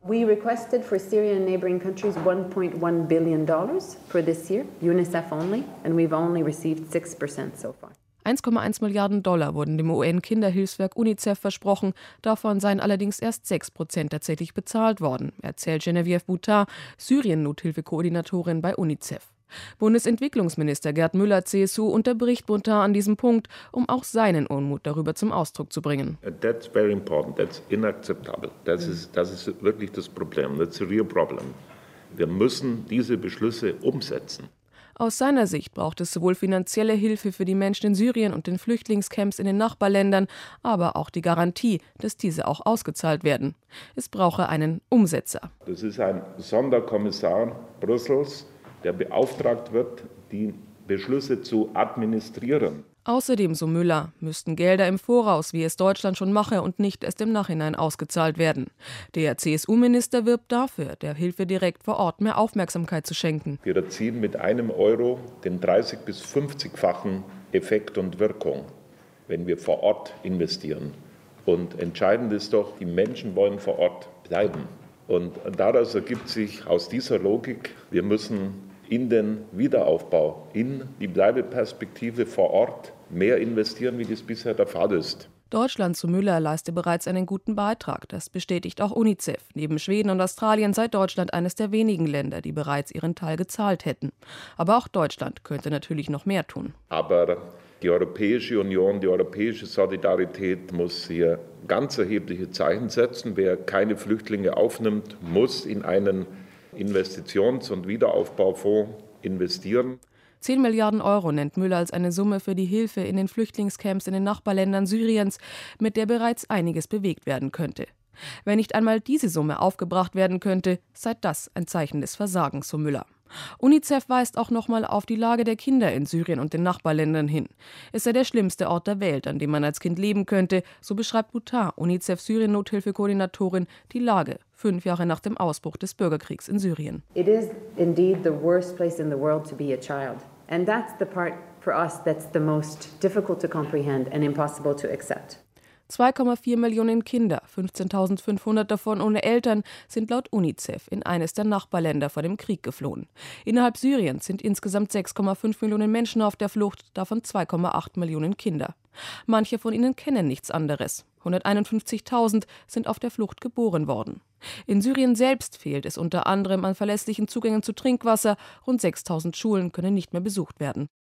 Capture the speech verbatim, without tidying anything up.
We requested for Syria and neighboring countries one point one billion dollars for this year, UNICEF only, and we've only received six percent so far. eins Komma eins Milliarden Dollar wurden dem U N-Kinderhilfswerk UNICEF versprochen. Davon seien allerdings erst sechs Prozent tatsächlich bezahlt worden, erzählt Geneviève Boutard, Syrien-Nothilfe-Koordinatorin bei UNICEF. Bundesentwicklungsminister Gerd Müller, C S U, unterbricht Boutard an diesem Punkt, um auch seinen Unmut darüber zum Ausdruck zu bringen. That's very important. That's inacceptable. Das ist, das ist wirklich das Problem. That's a real problem. Wir müssen diese Beschlüsse umsetzen. Aus seiner Sicht braucht es sowohl finanzielle Hilfe für die Menschen in Syrien und den Flüchtlingscamps in den Nachbarländern, aber auch die Garantie, dass diese auch ausgezahlt werden. Es brauche einen Umsetzer. Das ist ein Sonderkommissar Brüssels, der beauftragt wird, die Beschlüsse zu administrieren. Außerdem, so Müller, müssten Gelder im Voraus, wie es Deutschland schon mache, und nicht erst im Nachhinein ausgezahlt werden. Der C S U-Minister wirbt dafür, der Hilfe direkt vor Ort mehr Aufmerksamkeit zu schenken. Wir erzielen mit einem Euro den dreißig- bis fünfzigfachen Effekt und Wirkung, wenn wir vor Ort investieren. Und entscheidend ist doch, die Menschen wollen vor Ort bleiben. Und daraus ergibt sich aus dieser Logik, wir müssen in den Wiederaufbau, in die Bleibeperspektive vor Ort mehr investieren, wie das bisher der Fall ist. Deutschland, zu Müller, leiste bereits einen guten Beitrag. Das bestätigt auch UNICEF. Neben Schweden und Australien sei Deutschland eines der wenigen Länder, die bereits ihren Teil gezahlt hätten. Aber auch Deutschland könnte natürlich noch mehr tun. Aber die Europäische Union, die europäische Solidarität muss hier ganz erhebliche Zeichen setzen. Wer keine Flüchtlinge aufnimmt, muss in einen Investitions- und Wiederaufbaufonds investieren. Zehn Milliarden Euro nennt Müller als eine Summe für die Hilfe in den Flüchtlingscamps in den Nachbarländern Syriens, mit der bereits einiges bewegt werden könnte. Wenn nicht einmal diese Summe aufgebracht werden könnte, sei das ein Zeichen des Versagens, so Müller. UNICEF weist auch nochmal auf die Lage der Kinder in Syrien und den Nachbarländern hin. Es sei der schlimmste Ort der Welt, an dem man als Kind leben könnte, so beschreibt Boutard, UNICEF-Syrien-Nothilfe-Koordinatorin, die Lage fünf Jahre nach dem Ausbruch des Bürgerkriegs in Syrien. It is indeed the worst place in the world to be a child. And that's the part for us that's the most difficult to comprehend and impossible to accept. zwei Komma vier Millionen Kinder, fünfzehntausendfünfhundert davon ohne Eltern, sind laut UNICEF in eines der Nachbarländer vor dem Krieg geflohen. Innerhalb Syriens sind insgesamt sechs Komma fünf Millionen Menschen auf der Flucht, davon zwei Komma acht Millionen Kinder. Manche von ihnen kennen nichts anderes. hunderteinundfünfzigtausend sind auf der Flucht geboren worden. In Syrien selbst fehlt es unter anderem an verlässlichen Zugängen zu Trinkwasser. Rund sechstausend Schulen können nicht mehr besucht werden.